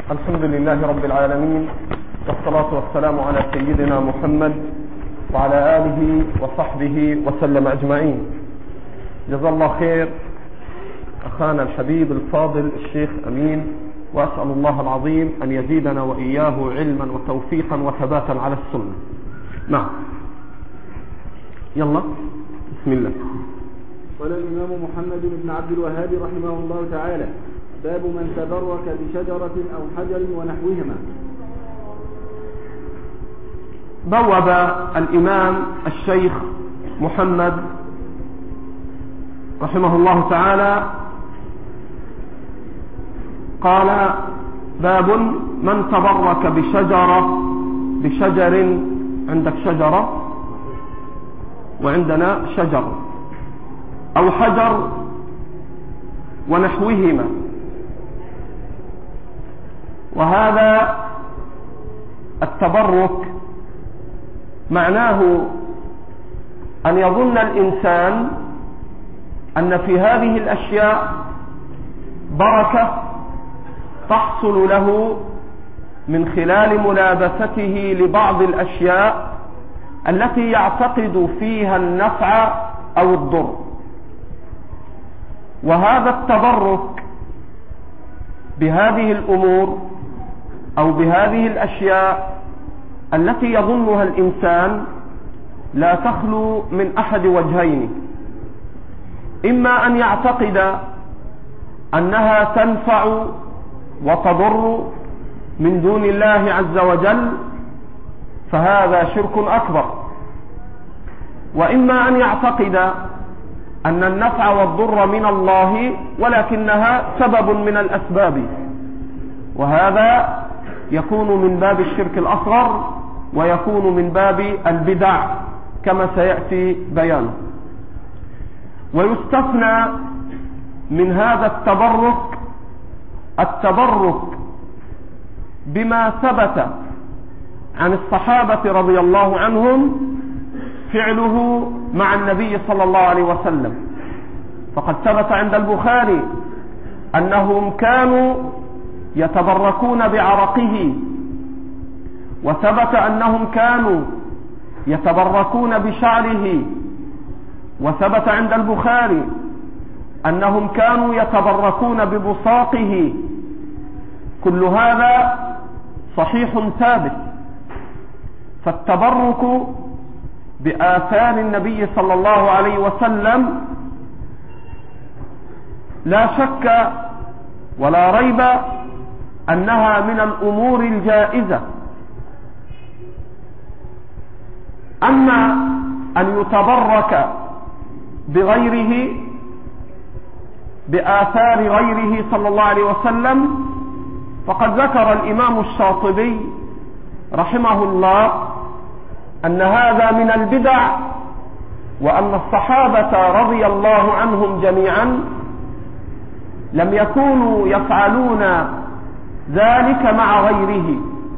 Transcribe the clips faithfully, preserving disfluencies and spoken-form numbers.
الحمد لله رب العالمين، والصلاة والسلام على سيدنا محمد وعلى آله وصحبه وسلم أجمعين. جزا الله خير أخانا الحبيب الفاضل الشيخ أمين، وأسأل الله العظيم أن يزيدنا وإياه علما وتوفيقا وثباتا على السنة. نعم، يلا بسم الله. قال الإمام محمد بن عبد الوهاب رحمه الله تعالى: باب من تبرك بشجرة أو حجر ونحوهما. بوب الإمام الشيخ محمد رحمه الله تعالى قال: باب من تبرك بشجرة بشجر، عندك شجرة وعندنا شجر، أو حجر ونحوهما. وهذا التبرك معناه أن يظن الإنسان أن في هذه الأشياء بركة تحصل له من خلال ملابسته لبعض الأشياء التي يعتقد فيها النفع أو الضر. وهذا التبرك بهذه الأمور أو بهذه الأشياء التي يظنها الإنسان لا تخلو من أحد وجهين: إما أن يعتقد أنها تنفع وتضر من دون الله عز وجل، فهذا شرك أكبر، وإما أن يعتقد أن النفع والضر من الله ولكنها سبب من الأسباب، وهذا يكون من باب الشرك الأصغر ويكون من باب البدع كما سيأتي بيانه. ويستثنى من هذا التبرك التبرك بما ثبت عن الصحابة رضي الله عنهم فعله مع النبي صلى الله عليه وسلم. فقد ثبت عند البخاري أنهم كانوا يتبركون بعرقه، وثبت أنهم كانوا يتبركون بشعره، وثبت عند البخاري أنهم كانوا يتبركون ببصاقه. كل هذا صحيح ثابت. فالتبرك بآثار النبي صلى الله عليه وسلم لا شك ولا ريب أنها من الأمور الجائزة. أما أن يتبرك بغيره بآثار غيره صلى الله عليه وسلم، فقد ذكر الإمام الشاطبي رحمه الله أن هذا من البدع، وأن الصحابة رضي الله عنهم جميعا لم يكونوا يفعلون ذلك مع غيره،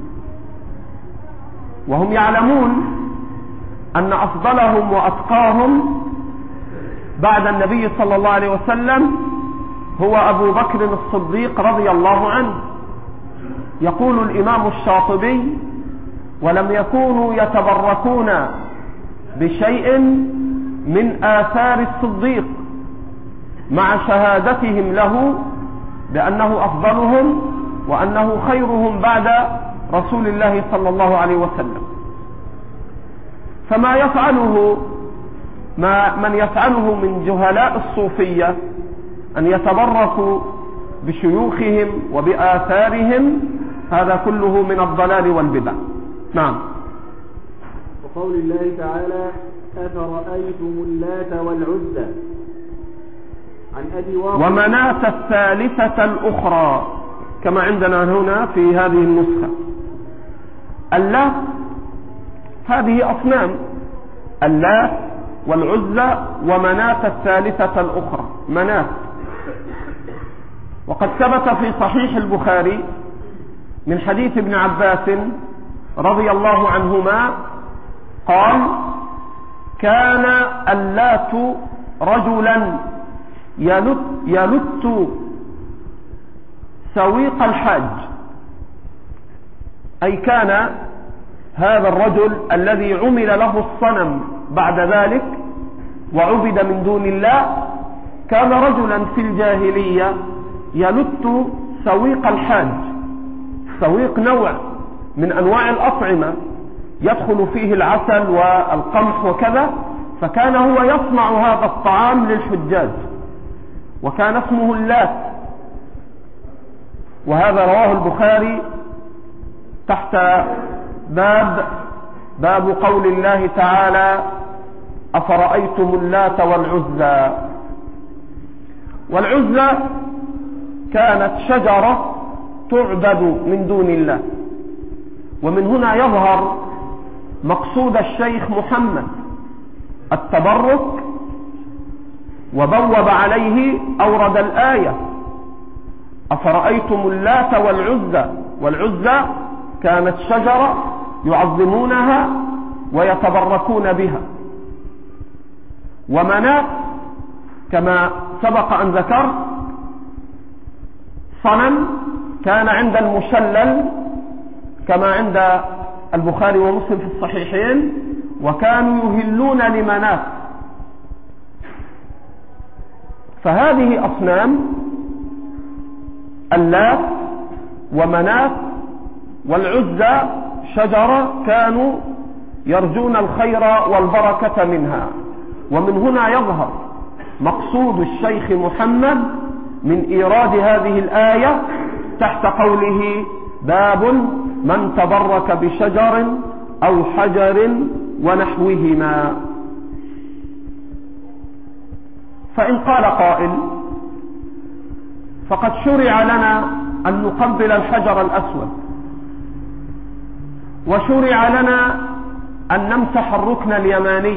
وهم يعلمون أن أفضلهم وأتقاهم بعد النبي صلى الله عليه وسلم هو أبو بكر الصديق رضي الله عنه. يقول الإمام الشاطبي: ولم يكونوا يتبركون بشيء من آثار الصديق مع شهادتهم له بأنه أفضلهم وأنه خيرهم بعد رسول الله صلى الله عليه وسلم. فما يفعله ما من يفعله من جهلاء الصوفية أن يتبركوا بشيوخهم وبآثارهم، هذا كله من الضلال والبدع. نعم. وقول الله تعالى: أفرأيتم اللات والعزى. عن أبي واقد ومناة الثالثة الأخرى كما عندنا هنا في هذه النسخة. اللات هذه أصنام، اللات والعزى ومناة الثالثة الأخرى، مناة. وقد ثبت في صحيح البخاري من حديث ابن عباس رضي الله عنهما قال: كان اللات رجلا يلت, يلت سويق الحاج، أي كان هذا الرجل الذي عمل له الصنم بعد ذلك وعبد من دون الله كان رجلا في الجاهلية يلت سويق الحاج. سويق نوع من أنواع الأطعمة يدخل فيه العسل والقمح وكذا، فكان هو يصنع هذا الطعام للحجاج وكان اسمه اللات. وهذا رواه البخاري تحت باب باب قول الله تعالى أفرأيتم اللات والعزى. والعزى كانت شجرة تعبد من دون الله. ومن هنا يظهر مقصود الشيخ محمد التبرك، وبوب عليه أورد الآية أفرأيتم اللات والعزى. والعزى كانت شجرة يعظمونها ويتبركون بها. ومناة كما سبق أن ذكر صنم كان عند المشلل كما عند البخاري ومسلم في الصحيحين، وكانوا يهلون لمناة. فهذه أصنام اللات ومناة والعزى شجرة كانوا يرجون الخير والبركة منها. ومن هنا يظهر مقصود الشيخ محمد من إيراد هذه الآية تحت قوله باب من تبرك بشجر أو حجر ونحوهما. فإن قال قائل فقد شرع لنا أن نقبل الحجر الأسود، وشرع لنا أن نمسح الركن اليماني،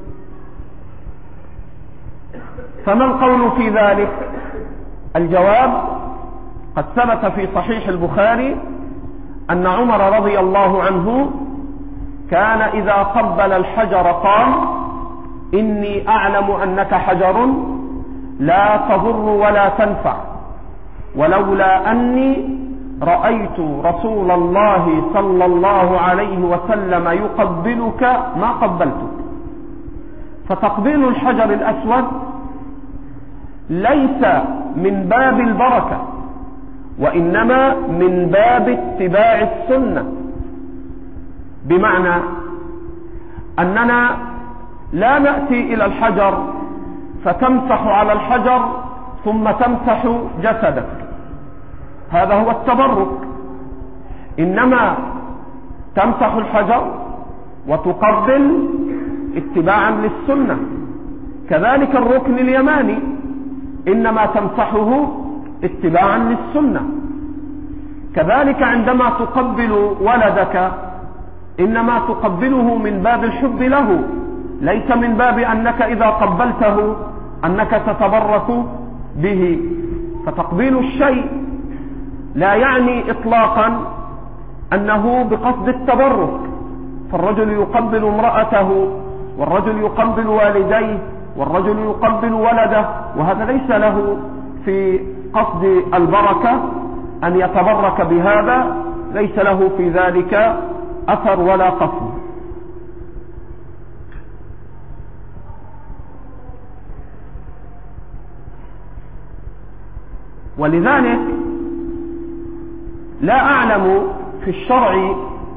فما القول في ذلك؟ الجواب قد ثبت في صحيح البخاري أن عمر رضي الله عنه كان إذا قبل الحجر قال إني أعلم أنك حجر لا تضر ولا تنفع، ولولا أني رأيت رسول الله صلى الله عليه وسلم يقبلك ما قبلتك. فتقبيل الحجر الأسود ليس من باب البركة، وإنما من باب اتباع السنة، بمعنى أننا لا نأتي إلى الحجر فتمسح على الحجر ثم تمسح جسدك، هذا هو التبرك. إنما تمسح الحجر وتقبل اتباعا للسنة. كذلك الركن اليماني إنما تمسحه اتباعا للسنة. كذلك عندما تقبل ولدك إنما تقبله من باب الحب له، ليس من باب أنك إذا قبلته أنك تتبرك به. فتقبيل الشيء لا يعني إطلاقا أنه بقصد التبرك، فالرجل يقبل امرأته، والرجل يقبل والديه، والرجل يقبل ولده، وهذا ليس له في قصد البركة أن يتبرك بهذا، ليس له في ذلك أثر ولا قصد. ولذلك لا أعلم في الشرع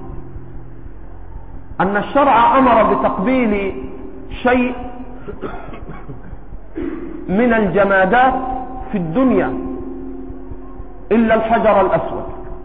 أن الشرع أمر بتقبيل شيء من الجمادات في الدنيا إلا الحجر الأسود،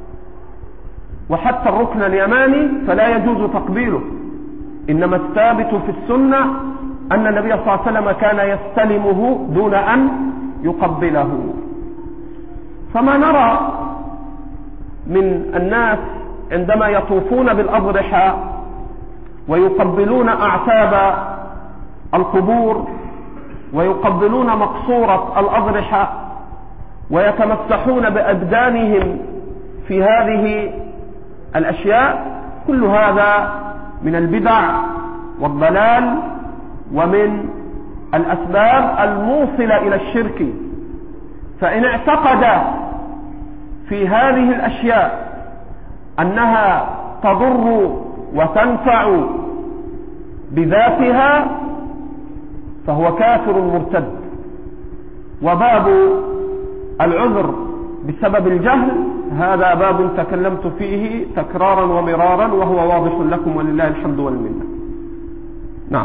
وحتى الركن اليماني فلا يجوز تقبيله. إنما الثابت في السنة أن النبي صلى الله عليه وسلم كان يستلمه دون أن يقبله. فما نرى من الناس عندما يطوفون بالأضرحة ويقبلون أعتاب القبور ويقبلون مقصورة الأضرحة ويتمسحون بأبدانهم في هذه الأشياء، كل هذا من البدع والضلال ومن الأسباب الموصلة إلى الشرك. فإن اعتقد في هذه الأشياء أنها تضر وتنفع بذاتها فهو كافر مرتد. وباب العذر بسبب الجهل هذا باب تكلمت فيه تكرارا ومرارا وهو واضح لكم ولله الحمد والمنة. نعم.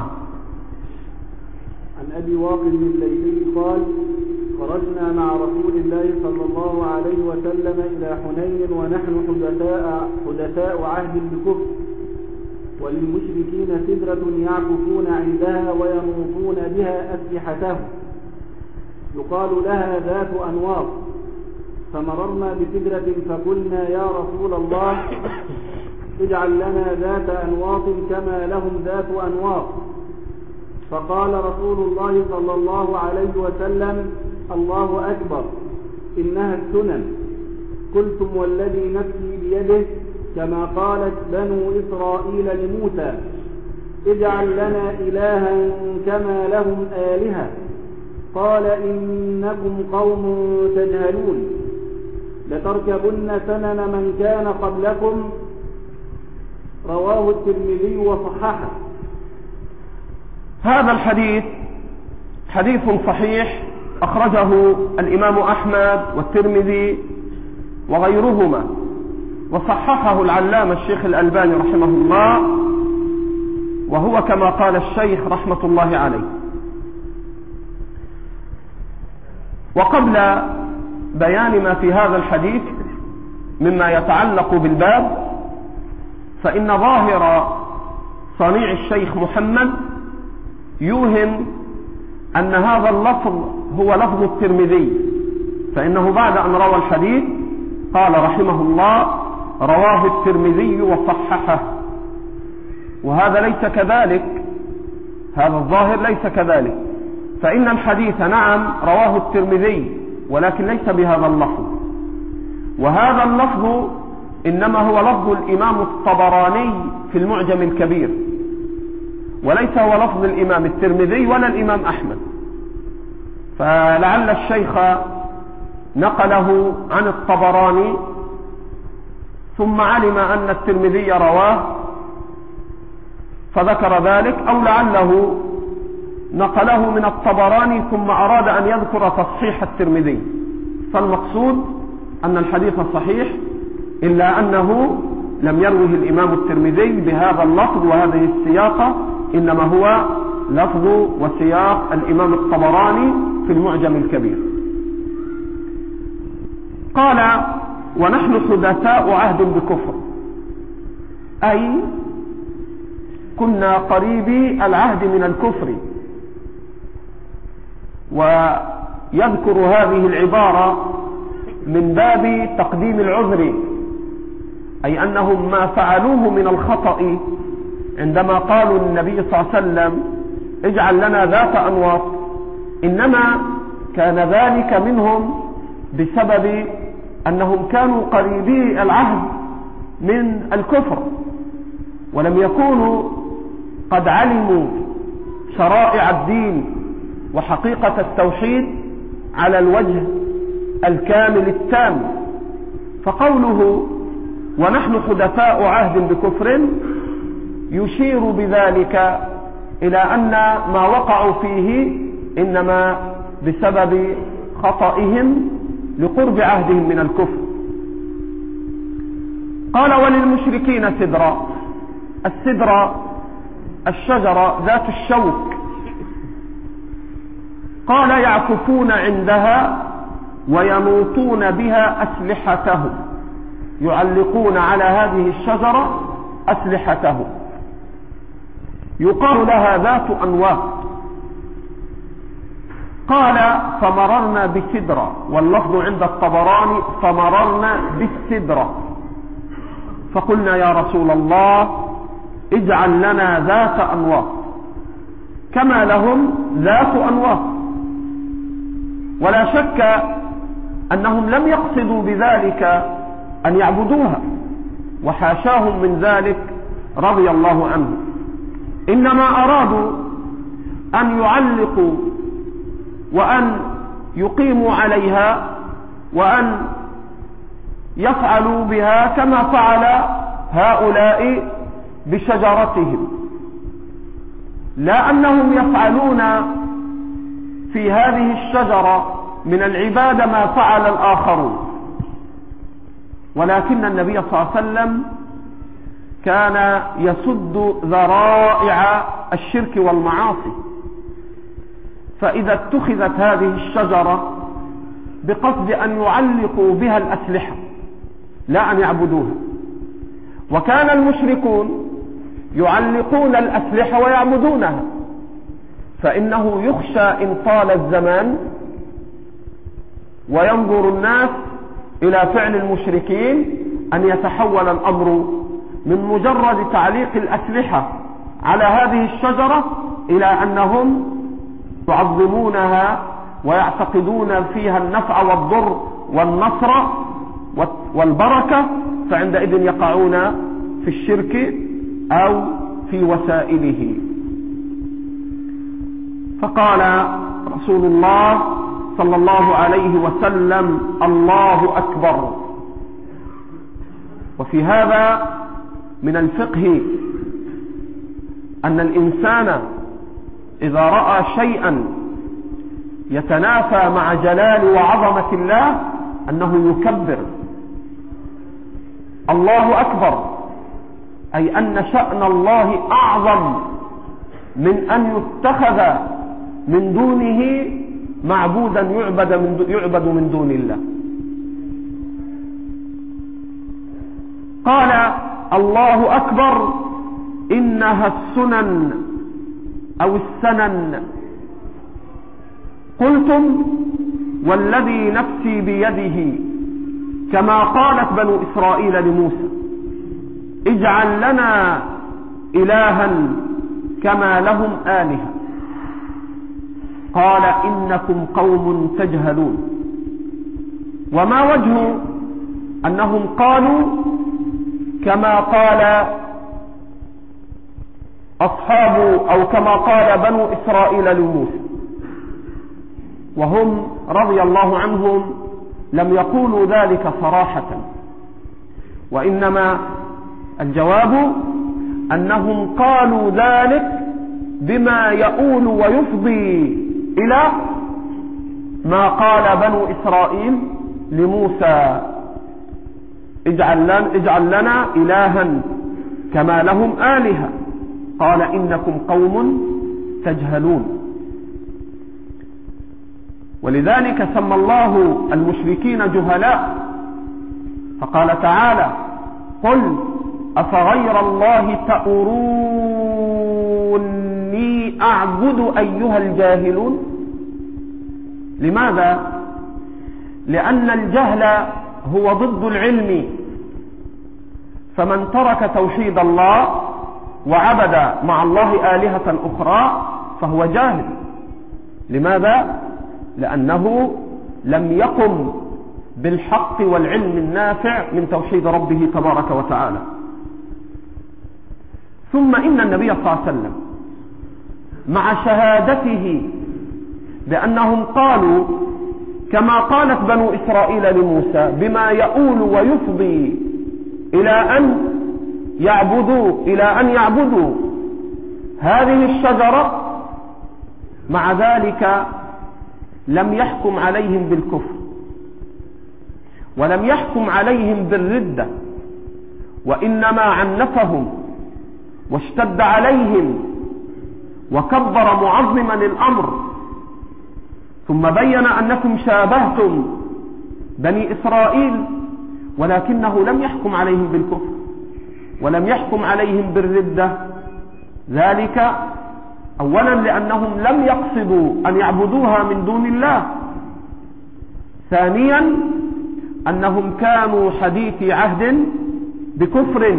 عن أبي واقد الليثي قال: خرجنا مع رسول الله صلى الله عليه وسلم إلى حنين ونحن حدثاء, حدثاء عهد بكفر، وللمشركين سدرة يعكفون عندها وينوطون بها أسلحتهم يقال لها ذات أنواط، فمررنا بسدرة فقلنا: يا رسول الله اجعل لنا ذات أنواط كما لهم ذات أنواط. فقال رسول الله صلى الله عليه وسلم: الله أكبر، إنها السنن. قلتم والذي نفسي بيده كما قالت بنو إسرائيل لموسى: اجعل لنا إلها كما لهم آلهة. قال: إنكم قوم تجهلون، لتركبن سنن من كان قبلكم. رواه الترمذي وصححه. هذا الحديث حديث صحيح أخرجه الإمام أحمد والترمذي وغيرهما، وصححه العلامة الشيخ الألباني رحمه الله، وهو كما قال الشيخ رحمة الله عليه. وقبل بيان ما في هذا الحديث مما يتعلق بالباب، فإن ظاهر صنيع الشيخ محمد يوهم أن هذا اللفظ هو لفظ الترمذي، فإنه بعد أن روى الحديث قال رحمه الله: رواه الترمذي وصححه. وهذا ليس كذلك، هذا الظاهر ليس كذلك، فإن الحديث نعم رواه الترمذي ولكن ليس بهذا اللفظ، وهذا اللفظ إنما هو لفظ الإمام الطبراني في المعجم الكبير، وليس هو لفظ الإمام الترمذي ولا الإمام أحمد. فلعل الشيخ نقله عن الطبراني ثم علم أن الترمذي رواه فذكر ذلك، أو لعله نقله من الطبراني ثم أراد أن يذكر تصحيح الترمذي. فالمقصود أن الحديث صحيح، إلا أنه لم يروه الإمام الترمذي بهذا اللفظ وهذه السياقة، إنما هو لفظ وسياق الإمام الطبراني في المعجم الكبير. قال: ونحن حدثاء عهد بكفر، أي كنا قريبي العهد من الكفر. ويذكر هذه العبارة من باب تقديم العذر، أي أنهم ما فعلوه من الخطأ عندما قالوا للنبي صلى الله عليه وسلم: اجعل لنا ذات أنواط، إنما كان ذلك منهم بسبب أنهم كانوا قريبي العهد من الكفر، ولم يكونوا قد علموا شرائع الدين وحقيقة التوحيد على الوجه الكامل التام. فقوله ونحن حدثاء عهد بكفر يشير بذلك إلى أن ما وقعوا فيه إنما بسبب خطئهم لقرب عهدهم من الكفر. قال: وللمشركين سدرة. السدرة الشجرة ذات الشوك. قال: يعكفون عندها وينوطون بها أسلحتهم، يعلقون على هذه الشجرة أسلحتهم، يقال لها ذات أنواط. قال: فمررنا بسدرة، واللفظ عند الطبراني فمررنا بالسدرة، فقلنا: يا رسول الله اجعل لنا ذات أنواط كما لهم ذات أنواط. ولا شك أنهم لم يقصدوا بذلك أن يعبدوها، وحاشاهم من ذلك رضي الله عنه، إنما أرادوا أن يعلقوا وأن يقيموا عليها وأن يفعلوا بها كما فعل هؤلاء بشجرتهم، لا أنهم يفعلون في هذه الشجرة من العبادة ما فعل الآخرون، ولكن النبي صلى الله عليه وسلم كان يسد ذرائع الشرك والمعاصي. فإذا اتخذت هذه الشجرة بقصد أن يعلقوا بها الأسلحة لا أن يعبدوها، وكان المشركون يعلقون الأسلحة ويعبدونها، فإنه يخشى إن طال الزمان وينظر الناس إلى فعل المشركين أن يتحول الأمر من مجرد تعليق الأسلحة على هذه الشجرة إلى أنهم يعظمونها ويعتقدون فيها النفع والضر والنصر والبركة، فعندئذ يقعون في الشرك أو في وسائله. فقال رسول الله صلى الله عليه وسلم: الله أكبر. وفي هذا من الفقه أن الإنسان إذا رأى شيئا يتنافى مع جلال وعظمة الله أنه يكبر. الله أكبر أي أن شأن الله أعظم من أن يتخذ من دونه معبودا يعبد من, يعبد من دون الله. قال: الله أكبر إنها السنن أو السنن. قلتم: والذي نفسي بيده، كما قالت بنو إسرائيل لموسى: اجعل لنا إلها كما لهم آلهة. قال: إنكم قوم تجهلون. وما وجه أنهم قالوا كما قال أصحاب أو كما قال بنو إسرائيل لموسى، وهم رضي الله عنهم لم يقولوا ذلك صراحة، وإنما الجواب أنهم قالوا ذلك بما يؤول ويفضي إلى ما قال بنو إسرائيل لموسى: اجعل لنا, اجعل لنا إلها كما لهم آلهة. قال: إنكم قوم تجهلون. ولذلك سمى الله المشركين جهلاء، فقال تعالى: قل أفغير الله تأمروني أعبد أيها الجاهلون. لماذا؟ لأن الجهل هو ضد العلم، فمن ترك توحيد الله وعبد مع الله آلهة أخرى فهو جاهل. لماذا؟ لأنه لم يقم بالحق والعلم النافع من توحيد ربه تبارك وتعالى. ثم إن النبي صلى الله عليه وسلم مع شهادته بأنهم قالوا كما قالت بنو إسرائيل لموسى بما يؤول ويفضي إلى أن يعبدوا إلى أن يعبدوا هذه الشجرة، مع ذلك لم يحكم عليهم بالكفر، ولم يحكم عليهم بالردة، وإنما عنفهم واشتد عليهم وكبر معظما الأمر، ثم بين أنكم شابهتم بني إسرائيل، ولكنه لم يحكم عليهم بالكفر ولم يحكم عليهم بالردة. ذلك أولا لأنهم لم يقصدوا أن يعبدوها من دون الله، ثانيا أنهم كانوا حديثي عهد بكفر.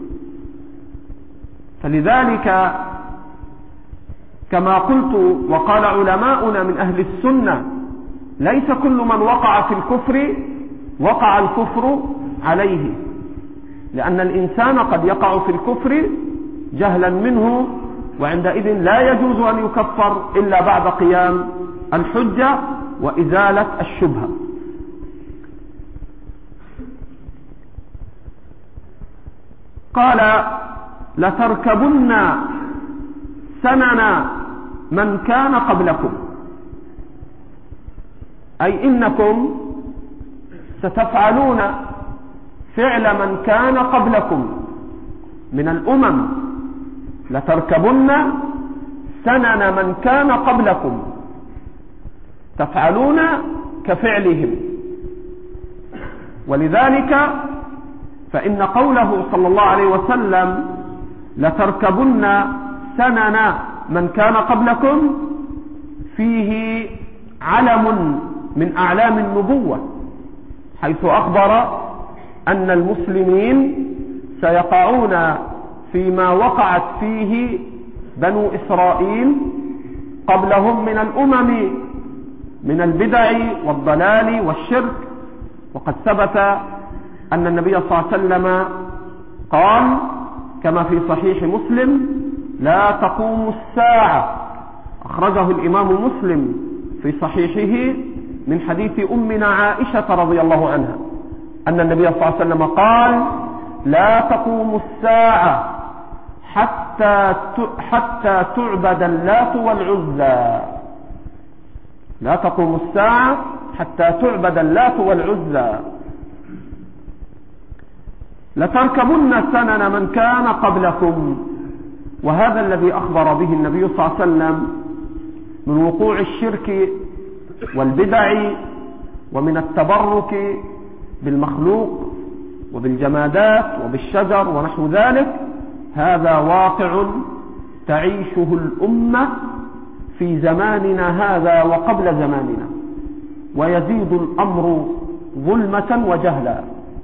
فلذلك كما قلت وقال علماؤنا من أهل السنة: ليس كل من وقع في الكفر وقع الكفر عليه، لأن الإنسان قد يقع في الكفر جهلا منه، وعندئذ لا يجوز أن يكفر إلا بعد قيام الحجة وإزالة الشبهة. قال لتركبن سنن من كان قبلكم، أي إنكم ستفعلون فعل من كان قبلكم من الأمم، لتركبن سنن من كان قبلكم، تفعلون كفعلهم. ولذلك فإن قوله صلى الله عليه وسلم لتركبن سنن من كان قبلكم فيه علم من أعلام النبوة، حيث أخبر أن المسلمين سيقعون فيما وقعت فيه بنو إسرائيل قبلهم من الأمم من البدع والضلال والشرك. وقد ثبت أن النبي صلى الله عليه وسلم قال كما في صحيح مسلم لا تقوم الساعة، أخرجه الإمام مسلم في صحيحه من حديث أمنا عائشة رضي الله عنها أن النبي صلى الله عليه وسلم قال لا تقوم الساعة حتى حتى تعبد اللات والعزى، لا تقوم الساعة حتى تعبد اللات والعزى. لتركبن سنن من كان قبلكم، وهذا الذي أخبر به النبي صلى الله عليه وسلم من وقوع الشرك والبدع ومن التبرك بالمخلوق وبالجمادات وبالشجر ونحو ذلك، هذا واقع تعيشه الأمة في زماننا هذا وقبل زماننا، ويزيد الأمر ظلمة وجهلا.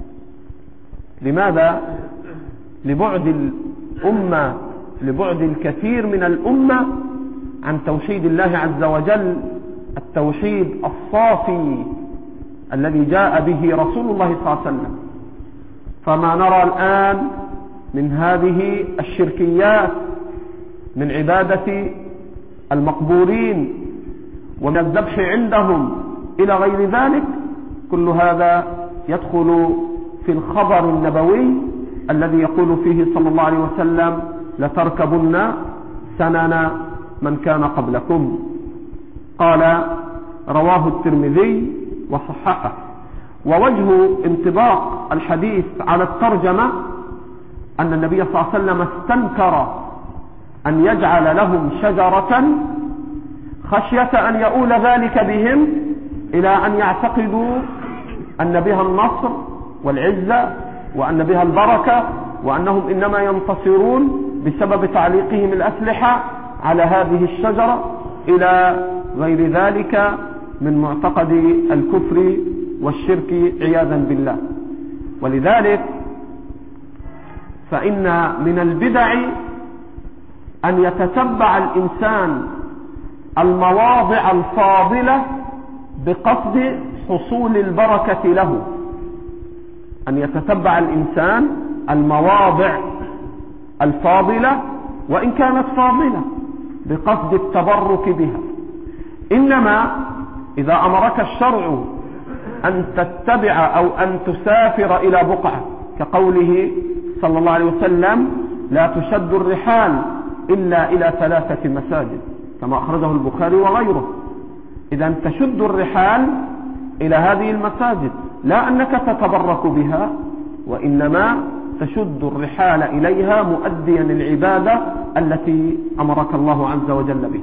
لماذا؟ لبعد الأمة لبعد الكثير من الأمة عن توحيد الله عز وجل، التوحيد الصافي الذي جاء به رسول الله صلى الله عليه وسلم. فما نرى الآن من هذه الشركيات من عبادة المقبورين ومن الذبح عندهم إلى غير ذلك، كل هذا يدخل في الخبر النبوي الذي يقول فيه صلى الله عليه وسلم لتركبن سنن من كان قبلكم. قال رواه الترمذي وصححه. ووجه انطباق الحديث على الترجمة أن النبي صلى الله عليه وسلم استنكر أن يجعل لهم شجرة خشية أن يؤول ذلك بهم إلى أن يعتقدوا أن بها النصر والعزة وأن بها البركة، وأنهم إنما ينتصرون بسبب تعليقهم الأسلحة على هذه الشجرة، إلى غير ذلك من معتقد الكفر والشرك عياذا بالله. ولذلك فإن من البدع أن يتتبع الإنسان المواضع الفاضلة بقصد حصول البركة له، أن يتتبع الإنسان المواضع الفاضلة وإن كانت فاضلة بقصد التبرك بها. إنما إذا أمرك الشرع أن تتبع أو أن تسافر إلى بقعة كقوله صلى الله عليه وسلم لا تشد الرحال إلا إلى ثلاثة مساجد كما أخرجه البخاري وغيره، إذا تشد الرحال إلى هذه المساجد لا أنك تتبرك بها، وإنما تشد الرحال إليها مؤديا العبادة التي أمرك الله عز وجل بها.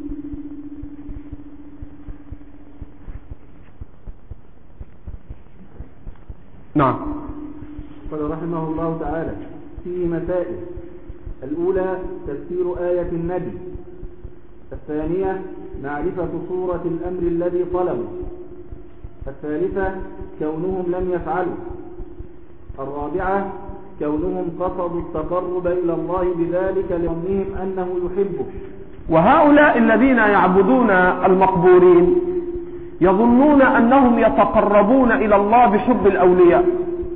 نعم. قال رحمه الله تعالى فيه مسائل: الأولى تفسير آية النبي، الثانية معرفة صورة الأمر الذي طلبوا، الثالثة كونهم لم يفعلوا، الرابعة كونهم قصدوا التقرب إلى الله بذلك لظنهم أنه يحبه. وهؤلاء الذين يعبدون المقبورين يظنون أنهم يتقربون إلى الله بحب الأولياء،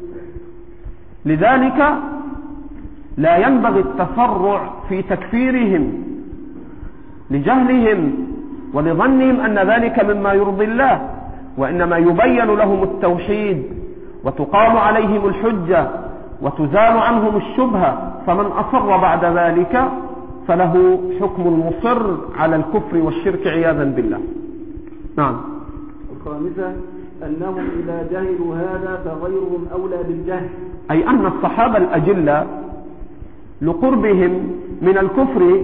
لذلك لا ينبغي التسرع في تكفيرهم لجهلهم ولظنهم أن ذلك مما يرضي الله، وإنما يبين لهم التوحيد وتقام عليهم الحجة وتزال عنهم الشبهة، فمن أصر بعد ذلك فله حكم المصر على الكفر والشرك عياذا بالله. نعم. الخامسة أنهم إذا جهلوا هذا فغيرهم أولى بالجهل، أي أن الصحابة الأجلة لقربهم من الكفر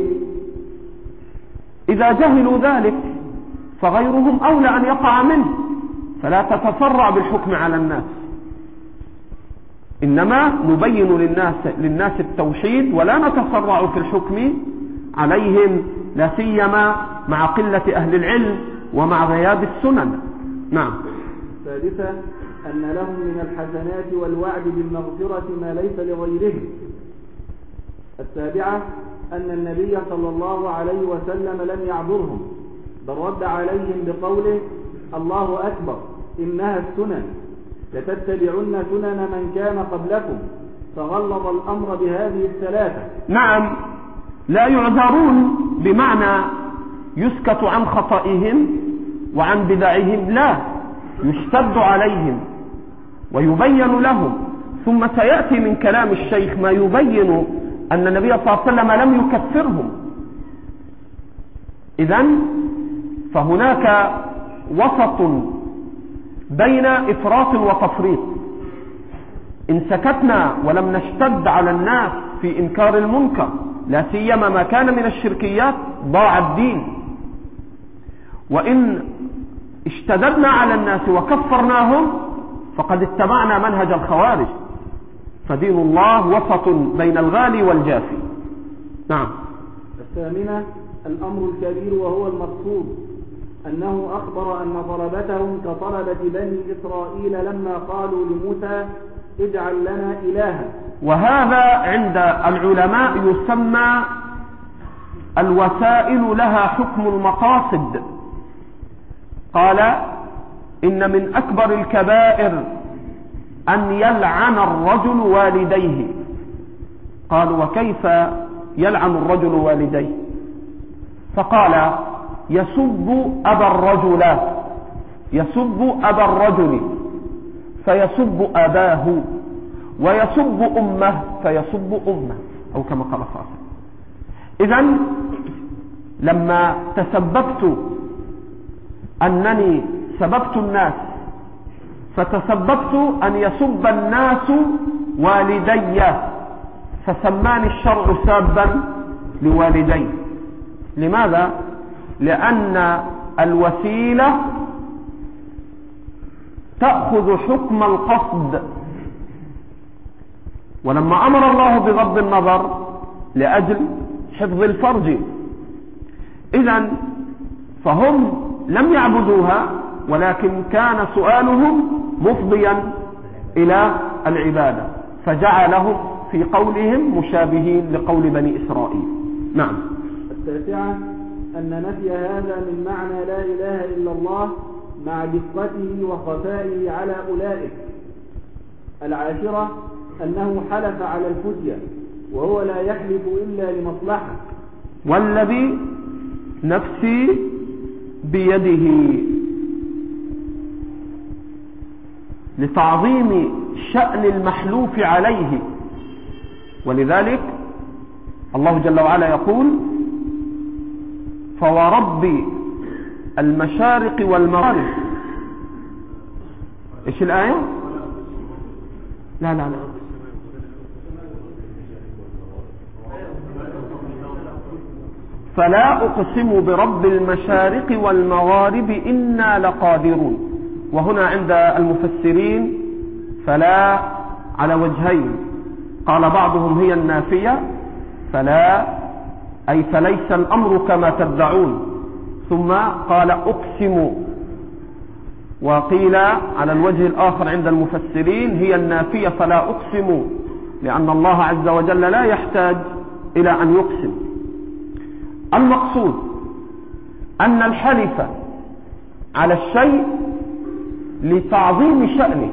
إذا جهلوا ذلك فغيرهم أولى أن يقع منه، فلا تتسرع بالحكم على الناس، إنما نبين للناس, للناس التوحيد ولا نتسرع في الحكم عليهم، لا سيما مع قلة أهل العلم ومع غياب السنن. نعم. الثالثة أن لهم من الحسنات والوعد بالمغفرة ما ليس لغيرهم. السابعة أن النبي صلى الله عليه وسلم لم يعذرهم، بل رد عليهم بقوله: الله أكبر، إنها السنن، لتتبعن سنن من كان قبلكم، فغلظ الأمر بهذه الثلاثة. نعم، لا يعذرون بمعنى يسكت عن خطئهم وعن بدعهم، لا، يشتد عليهم ويبين لهم. ثم سيأتي من كلام الشيخ ما يبين أن النبي صلى الله عليه وسلم لم يكفرهم. إذن فهناك وسط بين إفراط وتفريط. إن سكتنا ولم نشتد على الناس في إنكار المنكر، لا سيما ما كان من الشركيات، ضاع الدين. وإن اشتددنا على الناس وكفرناهم فقد اتبعنا منهج الخوارج، فدين الله وسط بين الغالي والجافي. نعم. الثامنة الأمر الكبير وهو المقصود، أنه أخبر أن طلبتهم كطلبة بني إسرائيل لما قالوا لموسى: اجعل لنا إلها. وهذا عند العلماء يسمى الوسائل لها حكم المقاصد. قال: إن من أكبر الكبائر أن يلعن الرجل والديه. قالوا: وكيف يلعن الرجل والديه؟ فقال: يسب أبا الرجل يسب أبا الرجل فيسب أباه، ويسب أمه فيسب أمه، أو كما قال صلى الله عليه وسلم. إذن لما تسببت أنني سببت الناس، فتسببت أن يسب الناس والدي، فسماني الشرع سابا لوالدي. لماذا؟ لأن الوسيلة تأخذ حكم القصد، ولما أمر الله بغض النظر لأجل حفظ الفرج، إذن فهم لم يعبدوها، ولكن كان سؤالهم مفضيا إلى العبادة، فجعلهم في قولهم مشابهين لقول بني إسرائيل. نعم. التاسعة أن نفي هذا من معنى لا إله إلا الله مع دقته وخفائه على أولئك. العاشرة أنه حلف على الفتية، وهو لا يحلف إلا لمصلحة. والذي نفسي بيده، لتعظيم شأن المحلوف عليه. ولذلك الله جل وعلا يقول: فورب المشارق والمغارب. ايش الآية؟ لا لا لا فلا أقسم برب المشارق والمغارب إنا لقادرون. وهنا عند المفسرين فلا على وجهين، قال بعضهم هي النافية، فلا أي فليس الأمر كما تدعون، ثم قال أقسم. وقيل على الوجه الآخر عند المفسرين هي النافية فلا أقسم، لأن الله عز وجل لا يحتاج إلى أن يقسم. المقصود أن الحلف على الشيء لتعظيم شأنه.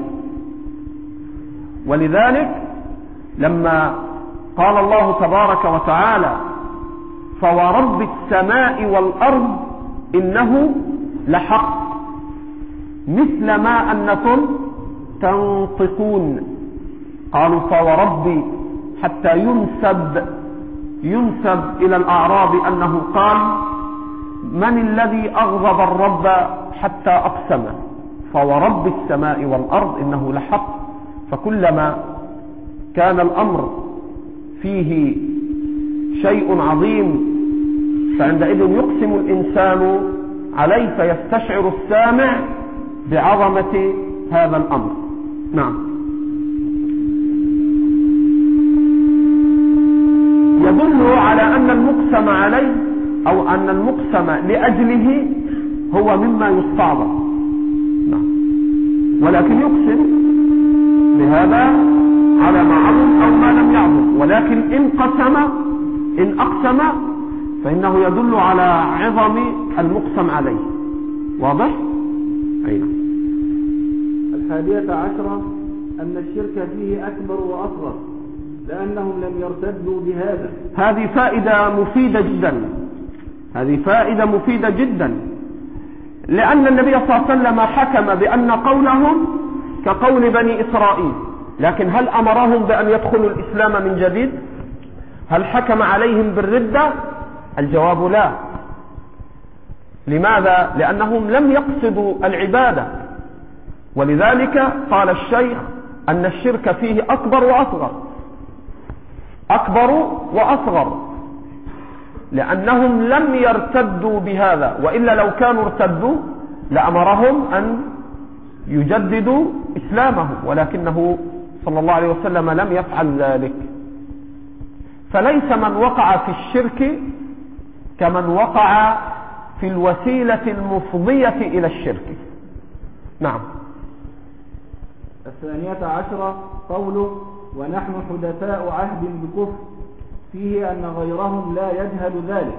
ولذلك لما قال الله تبارك وتعالى: فورب السماء والأرض إنه لحق مثل ما أنكم تنطقون، قالوا فوربي، حتى ينسب ينسب إلى الأعراب أنه قال: من الذي أغضب الرب حتى أقسم؟ فورب السماء والأرض إنه لحق. فكلما كان الأمر فيه شيء عظيم فعندئذ يقسم الإنسان عليه، فيستشعر السامع بعظمة هذا الأمر. نعم. يدل على أن المقسم عليه أو أن المقسم لأجله هو مما يستعظم. نعم. ولكن يقسم بهذا على ما عظم أو ما لم يعظم، ولكن إن قسم إن أقسم فإنه يدل على عظم المقسم عليه. واضح؟ أين؟ الحادية عشرة أن الشرك فيه أكبر وأصغر، لأنهم لم يرتدوا بهذا. هذه فائدة مفيدة جدا، هذه فائدة مفيدة جدا، لأن النبي صلى الله عليه وسلم حكم بأن قولهم كقول بني إسرائيل، لكن هل أمرهم بأن يدخلوا الإسلام من جديد؟ هل حكم عليهم بالردة؟ الجواب لا. لماذا؟ لأنهم لم يقصدوا العبادة، ولذلك قال الشيخ أن الشرك فيه أكبر وأصغر، أكبر وأصغر، لأنهم لم يرتدوا بهذا، وإلا لو كانوا ارتدوا لأمرهم أن يجددوا إسلامهم، ولكنه صلى الله عليه وسلم لم يفعل ذلك. فليس من وقع في الشرك كمن وقع في الوسيلة المفضية إلى الشرك. نعم. الثانية عشرة قوله: ونحن حدثاء عهد بكفر، فيه أن غيرهم لا يجهل ذلك.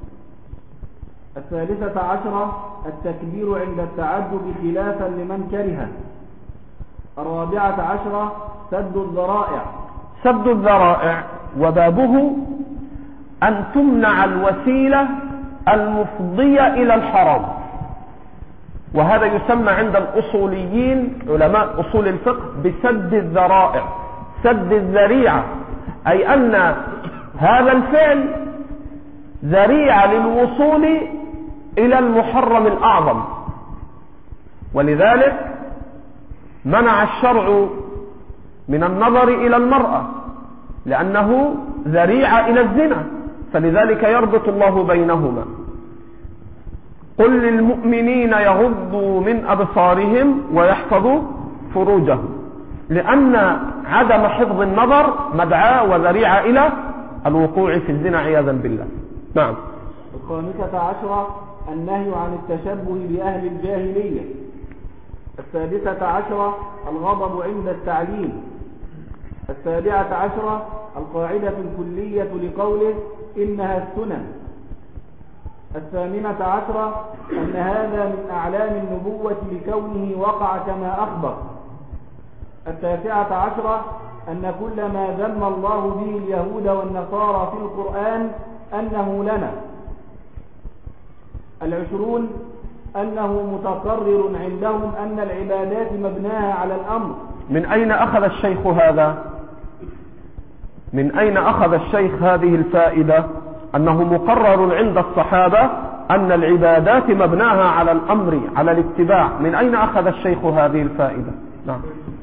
الثالثة عشرة التكبير عند التعجب خلافا لمن كره. الرابعة عشرة سد الذرائع. سد الذرائع وبابه أن تمنع الوسيلة المفضية إلى الحرام، وهذا يسمى عند الأصوليين علماء أصول الفقه بسد الذرائع، سد الذريعة، أي أن هذا الفعل ذريعة للوصول إلى المحرم الأعظم، ولذلك منع الشرع من النظر إلى المرأة لأنه ذريعة إلى الزنا، فلذلك يربط الله بينهما. قل للمؤمنين يغضوا من أبصارهم ويحفظوا فروجهم، لأن عدم حفظ النظر مدعاة وذريعة إلى الوقوع في الزنا عياذا بالله. نعم. الخامسة عشرة النهي عن التشبه بأهل الجاهلية. السادسة عشرة الغضب عند التعليم. السابعة عشرة القاعدة الكلية لقوله إنها السنن. الثامنة عشرة أن هذا من أعلام النبوة لكونه وقع كما أخبر. التاسعة عشرة أن كل ما ذم الله به اليهود والنصارى في القرآن أنه لنا. العشرون أنه متقرر عندهم أن العبادات مبناها على الأمر. من أين أخذ الشيخ هذا؟ من أين أخذ الشيخ هذه الفائدة أنه مقرر عند الصحابة أن العبادات مبناها على الأمر على الاتباع؟ من أين أخذ الشيخ هذه الفائدة؟ نعم.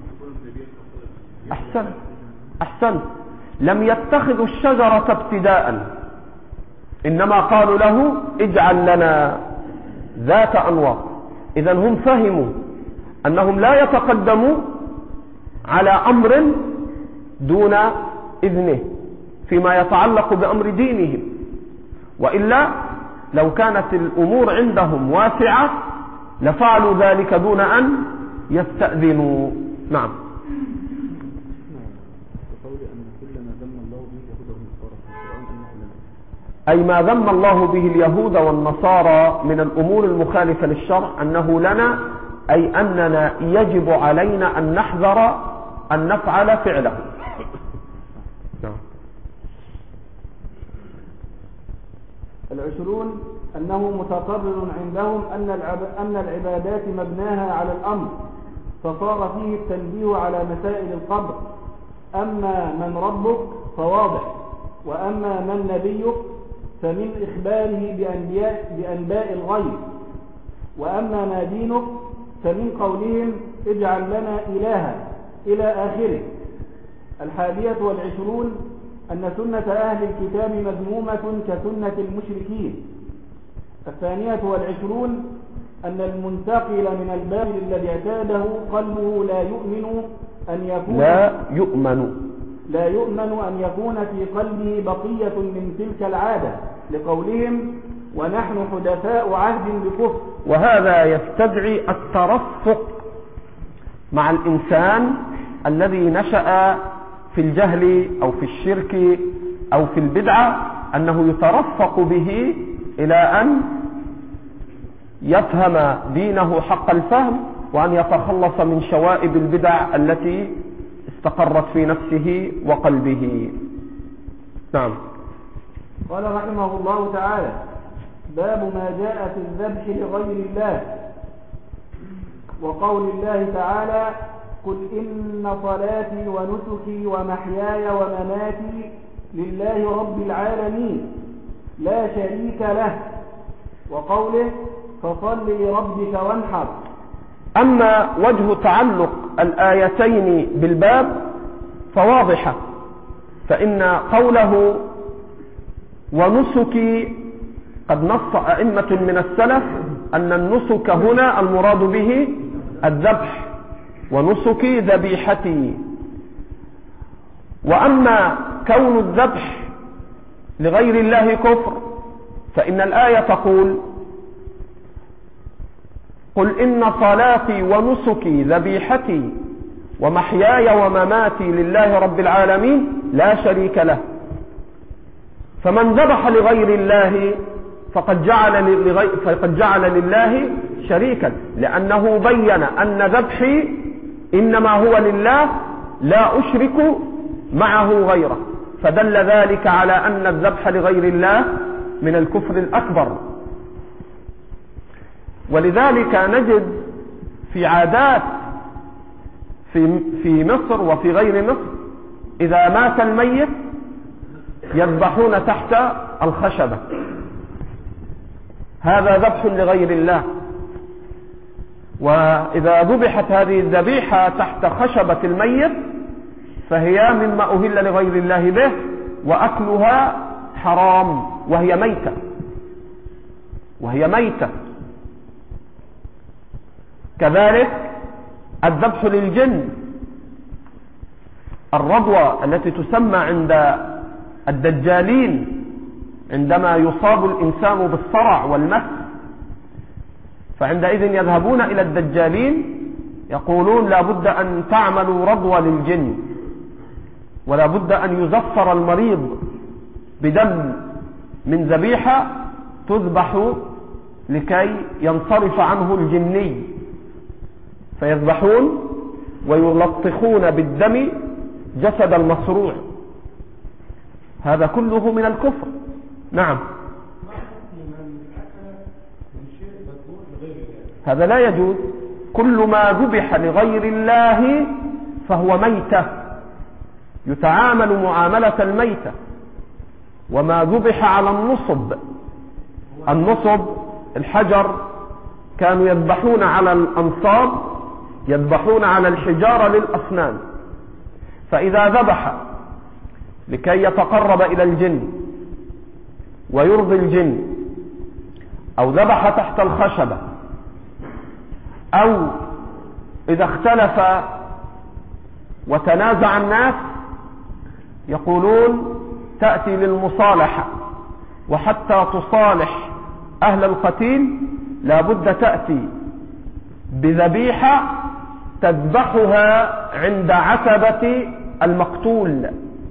أحسن أحسن لم يتخذوا الشجرة ابتداء، إنما قالوا له اجعل لنا ذات أنواط. إذن هم فهموا أنهم لا يتقدموا على أمر دون إذنه فيما يتعلق بأمر دينهم، وإلا لو كانت الأمور عندهم واسعة لفعلوا ذلك دون أن يستأذنوا. نعم. أي ما ذم الله به اليهود والنصارى من الأمور المخالفة للشرع أنه لنا، أي أننا يجب علينا أن نحذر أن نفعل فعله. العشرون أنه متقرر عندهم أن العبادات مبناها على الأمر، فصار فيه التنبيه على مسائل القبر أما من ربك فواضح، وأما من نبيك فمن إخباره بأنبياء, بأنباء الغيب، وأما ما دينك فمن قولهم اجعل لنا إلها إلى آخره. الحادية والعشرون أن سنة أهل الكتاب مذمومة كسنة المشركين. الثانية والعشرون أن المنتقل من الباطل الذي اعتاده قلبه لا يؤمن أن يكون لا يؤمن لا يؤمن أن يكون في قلبه بقية من تلك العادة، لقولهم ونحن حدثاء عهد بكفر. وهذا يستدعي الترفق مع الإنسان الذي نشأ في الجهل أو في الشرك أو في البدعة، أنه يترفق به إلى أن يفهم دينه حق الفهم، وأن يتخلص من شوائب البدع التي استقرت في نفسه وقلبه. نعم. قال رحمه الله تعالى: باب ما جاء في الذبح لغير الله. وقول الله تعالى: قل إن صلاتي ونسكي ومحياي ومماتي لله رب العالمين لا شريك له. وقوله: فصل لربك وانحر. أما وجه تعلق الآيتين بالباب فواضحة، فإن قوله ونسكي قد نص أئمة من السلف أن النسك هنا المراد به الذبح، ونسكي ذبيحتي. وأما كون الذبح لغير الله كفر، فإن الآية تقول: قل إن صلاتي ونسكي ذبيحتي ومحياي ومماتي لله رب العالمين لا شريك له. فمن ذبح لغير الله فقد جعل, لغي... فقد جعل لله شريكا، لأنه بين أن ذبحي إنما هو لله لا أشرك معه غيره، فدل ذلك على أن الذبح لغير الله من الكفر الأكبر. ولذلك نجد في عادات في, في مصر وفي غير مصر إذا مات الميت يذبحون تحت الخشبة، هذا ذبح لغير الله. وإذا ذبحت هذه الذبيحة تحت خشبة الميت فهي مما أهل لغير الله به، وأكلها حرام وهي ميتة وهي ميتة كذلك الذبح للجن، الرضوة التي تسمى عند الدجالين عندما يصاب الإنسان بالصرع والمس، فعندئذ يذهبون إلى الدجالين يقولون لا بد أن تعملوا رضوة للجن، ولا بد أن يزفر المريض بدم من ذبيحة تذبح لكي ينصرف عنه الجني، فيذبحون ويلطخون بالدم جسد المصروع. هذا كله من الكفر. نعم. هذا لا يجوز. كل ما ذبح لغير الله فهو ميتة، يتعامل معاملة الميتة. وما ذبح على النصب، النصب الحجر، كانوا يذبحون على الأنصاب، يذبحون على الحجارة للأصنام، فإذا ذبح لكي يتقرب إلى الجن ويرضي الجن، أو ذبح تحت الخشبة، أو إذا اختلف وتنازع الناس يقولون تأتي للمصالحة، وحتى تصالح أهل القتيل لابد تأتي بذبيحة تذبحها عند عتبة المقتول.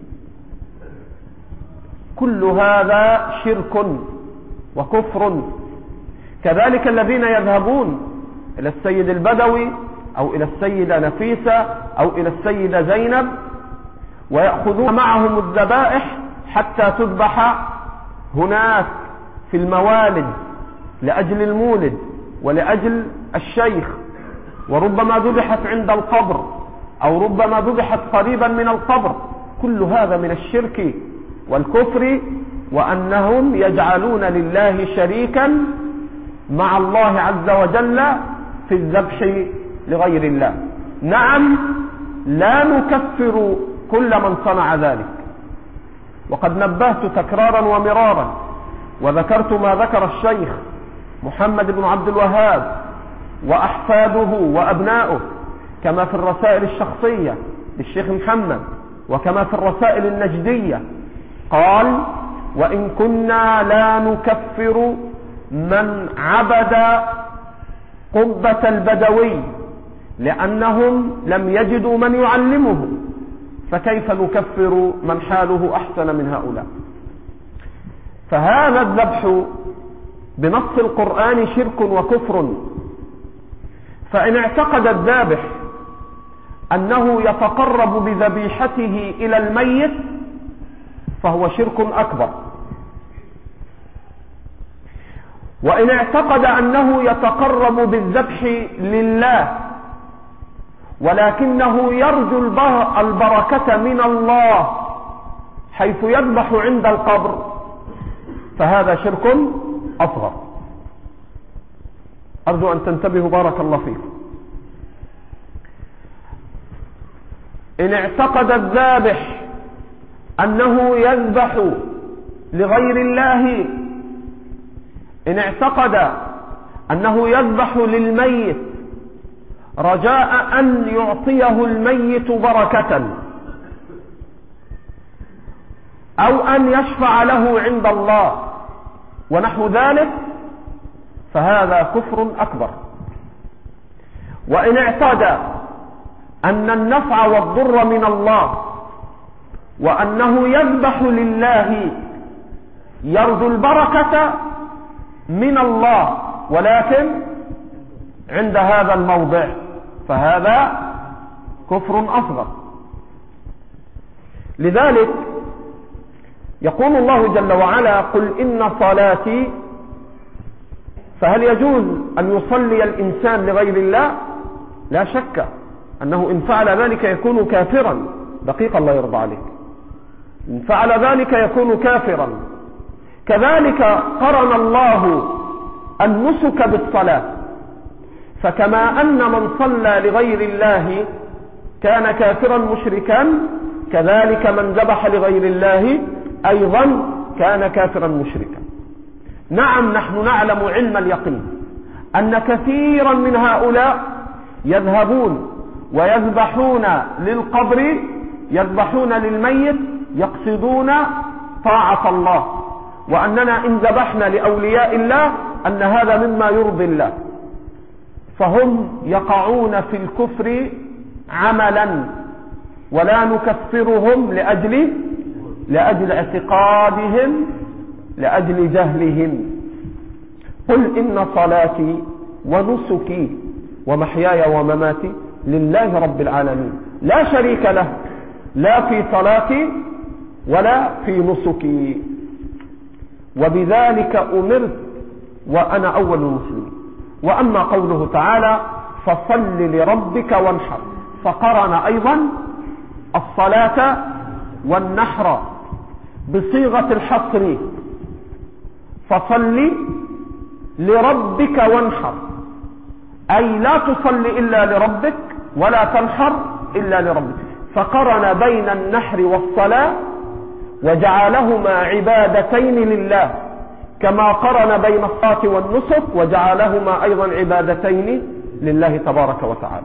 كل هذا شرك وكفر. كذلك الذين يذهبون إلى السيد البدوي أو إلى السيدة نفيسة أو إلى السيدة زينب ويأخذون معهم الذبائح حتى تذبح هناك في الموالد لأجل المولد ولأجل الشيخ، وربما ذبحت عند القبر أو ربما ذبحت قريبا من القبر، كل هذا من الشرك والكفر، وأنهم يجعلون لله شريكا مع الله عز وجل في الذبح لغير الله. نعم، لا نكفر كل من صنع ذلك، وقد نبهت تكرارا ومرارا وذكرت ما ذكر الشيخ محمد بن عبد الوهاب وأحفاده وأبناؤه، كما في الرسائل الشخصية للشيخ محمد وكما في الرسائل النجدية، قال: وإن كنا لا نكفر من عبد قبة البدوي لأنهم لم يجدوا من يعلمه، فكيف نكفر من حاله أحسن من هؤلاء؟ فهذا الذبح بنص القرآن شرك وكفر. فإن اعتقد الذابح أنه يتقرب بذبيحته إلى الميت فهو شرك أكبر، وإن اعتقد أنه يتقرب بالذبح لله ولكنه يرجو البركة من الله حيث يذبح عند القبر فهذا شرك أصغر. أرجو أن تنتبهوا بارك الله فيكم. إن اعتقد الذابح أنه يذبح لغير الله، إن اعتقد أنه يذبح للميت رجاء أن يعطيه الميت بركة أو أن يشفع له عند الله ونحو ذلك، فهذا كفر أكبر. وإن اعتقد أن النفع والضر من الله وأنه يذبح لله يرجو البركة من الله ولكن عند هذا الموضع، فهذا كفر أصغر. لذلك يقول الله جل وعلا: قل إن صلاتي. فهل يجوز أن يصلي الإنسان لغير الله؟ لا شك أنه إن فعل ذلك يكون كافرا. دقيقة الله يرضى عليك، إن فعل ذلك يكون كافرا. كذلك قرن الله النسك بالصلاة، فكما أن من صلى لغير الله كان كافرا مشركا، كذلك من ذبح لغير الله أيضا كان كافرا مشركا. نعم، نحن نعلم علم اليقين أن كثيرا من هؤلاء يذهبون ويذبحون للقبر، يذبحون للميت يقصدون طاعة الله، وأننا إن ذبحنا لأولياء الله أن هذا مما يرضي الله، فهم يقعون في الكفر عملا، ولا نكفرهم لأجل لأجل اعتقادهم، لأجل جهلهم. قل إن صلاتي ونسكي ومحياي ومماتي لله رب العالمين لا شريك له، لا في صلاتي ولا في نسكي، وبذلك أمرت وأنا أول المسلمين. وأما قوله تعالى: فصل لربك وانحر، فقرن أيضا الصلاة والنحر بصيغة الحصر، فصل لربك وانحر، أي لا تصل إلا لربك ولا تنحر إلا لربك، فقرن بين النحر والصلاة وجعلهما عبادتين لله، كما قرن بين الصلاة والنسك وجعلهما أيضا عبادتين لله تبارك وتعالى.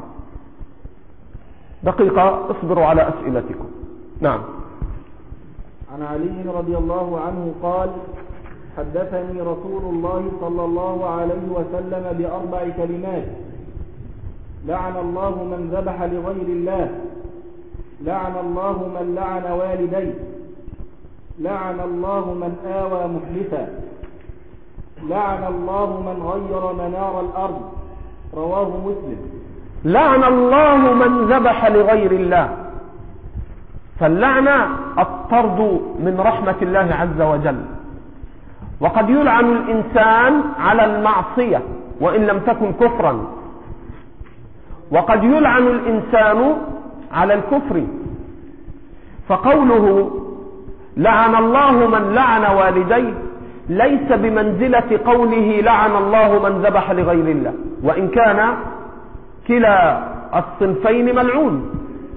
دقيقة، اصبروا على أسئلتكم. نعم. عن علي رضي الله عنه قال: حدثني رسول الله صلى الله عليه وسلم بأربع كلمات: لعن الله من ذبح لغير الله، لعن الله من لعن والديه، لعن الله من آوى محدثا، لعن الله من غير منار الأرض. رواه مسلم. لعن الله من ذبح لغير الله، فاللعنة الطرد من رحمة الله عز وجل، وقد يلعن الإنسان على المعصية وإن لم تكن كفرا، وقد يلعن الإنسان على الكفر. فقوله لعن الله من لعن والديه ليس بمنزلة قوله لعن الله من ذبح لغير الله، وإن كان كلا الصنفين ملعون.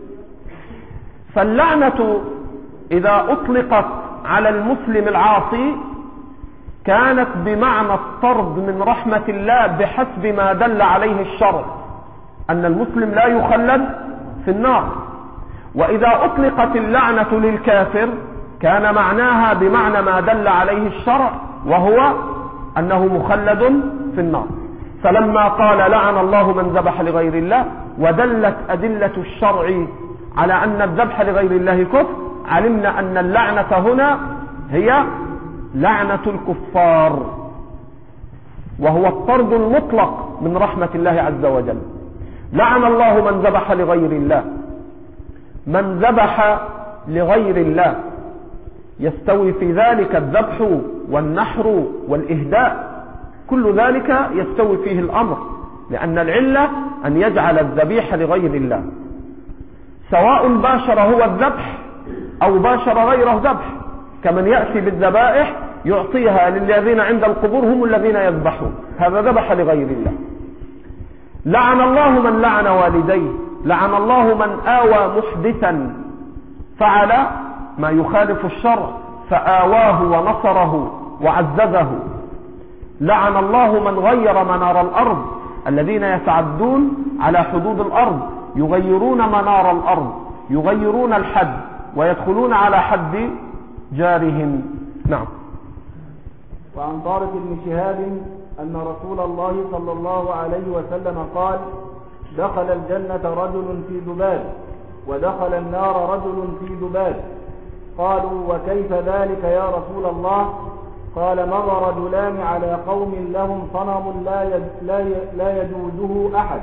فاللعنة إذا أطلقت على المسلم العاصي كانت بمعنى الطرد من رحمة الله بحسب ما دل عليه الشرع، أن المسلم لا يخلد في النار. وإذا أطلقت اللعنة للكافر كان معناها بمعنى ما دل عليه الشرع، وهو أنه مخلد في النار. فلما قال لعن الله من ذبح لغير الله ودلت أدلة الشرع على أن الذبح لغير الله كفر، علمنا أن اللعنة هنا هي لعنة الكفار، وهو الطرد المطلق من رحمة الله عز وجل. لعن الله من ذبح لغير الله. من ذبح لغير الله يستوي في ذلك الذبح والنحر والإهداء، كل ذلك يستوي فيه الأمر، لأن العلة أن يجعل الذبيح لغير الله، سواء باشر هو الذبح أو باشر غيره ذبح، كمن يأتي بالذبائح يعطيها للذين عند القبور هم الذين يذبحون، هذا ذبح لغير الله. لعن الله من لعن والديه. لعن الله من آوى محدثا فعل ما يخالف الشرع فآواه ونصره وعززه. لعن الله من غير منار الأرض، الذين يتعدون على حدود الأرض، يغيرون منار الأرض، يغيرون الحد ويدخلون على حد جارهم. نعم. وعن طارق بن شهاب أن رسول الله صلى الله عليه وسلم قال: دخل الجنة رجل في ذباب ودخل النار رجل في ذباب. قالوا: وكيف ذلك يا رسول الله؟ قال: مر رجلان على قوم لهم صنم لا لا يجوزه أحد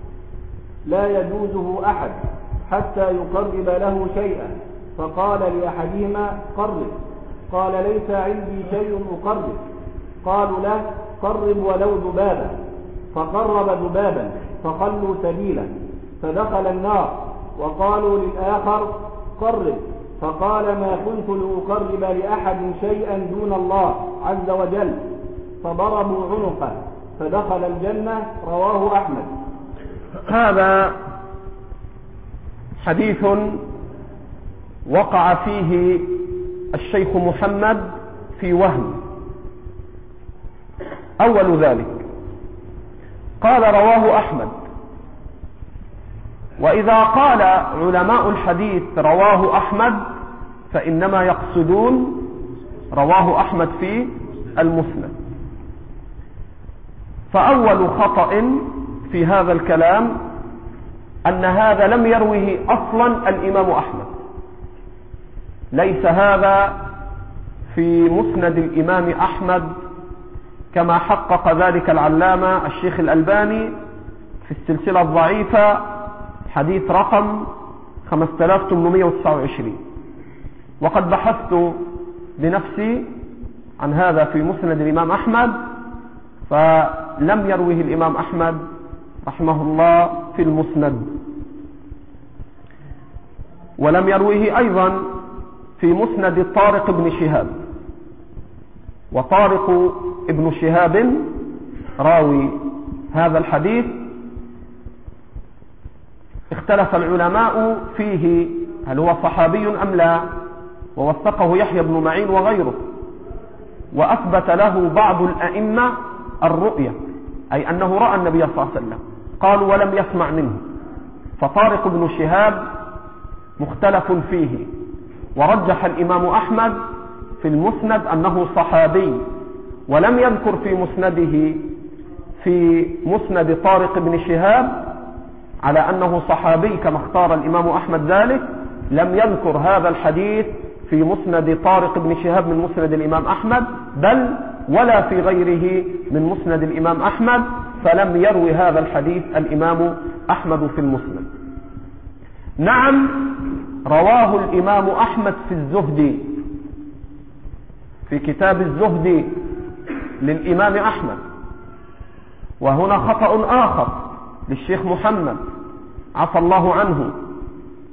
لا يجوزه أحد حتى يقرب له شيئا، فقال لأحدهما: قرب. قال: ليس عندي شيء أقرب. قالوا له: قرب ولو ذبابا. فقرب ذبابا فخلوا سبيله، فدخل النار. وقالوا للآخر: قرب. فقال: ما كنت لأقرب لأحد شيئا دون الله عز وجل. فضربوا عنقه فدخل الجنة. رواه أحمد. هذا حديث وقع فيه الشيخ محمد في وهم. أول ذلك قال رواه أحمد، وإذا قال علماء الحديث رواه أحمد فإنما يقصدون رواه أحمد في المسند. فأول خطأ في هذا الكلام أن هذا لم يروه أصلا الإمام أحمد، ليس هذا في مسند الإمام أحمد كما حقق ذلك العلامة الشيخ الألباني في السلسلة الضعيفة حديث رقم خمسة آلاف وثمانمائة وتسعة وعشرين. وقد بحثت بنفسي عن هذا في مسند الإمام أحمد فلم يروه الإمام أحمد رحمه الله في المسند، ولم يروه أيضا في مسند طارق بن شهاب. وطارق ابن شهاب راوي هذا الحديث اختلف العلماء فيه هل هو صحابي أم لا، ووثقه يحيى بن معين وغيره، وأثبت له بعض الأئمة الرؤية، أي أنه رأى النبي صلى الله عليه وسلم، قالوا ولم يسمع منه. فطارق بن شهاب مختلف فيه، ورجح الإمام أحمد في المسند أنه صحابي، ولم يذكر في مسنده في مسند طارق بن شهاب على أنه صحابي كما اختار الإمام أحمد ذلك، لم يذكر هذا الحديث في مسند طارق بن شهاب من مسند الإمام أحمد، بل ولا في غيره من مسند الإمام أحمد، فلم يروي هذا الحديث الإمام أحمد في المسند. نعم، رواه الإمام أحمد في الزهد، في كتاب الزهد للإمام أحمد. وهنا خطأ آخر للشيخ محمد عفى الله عنه،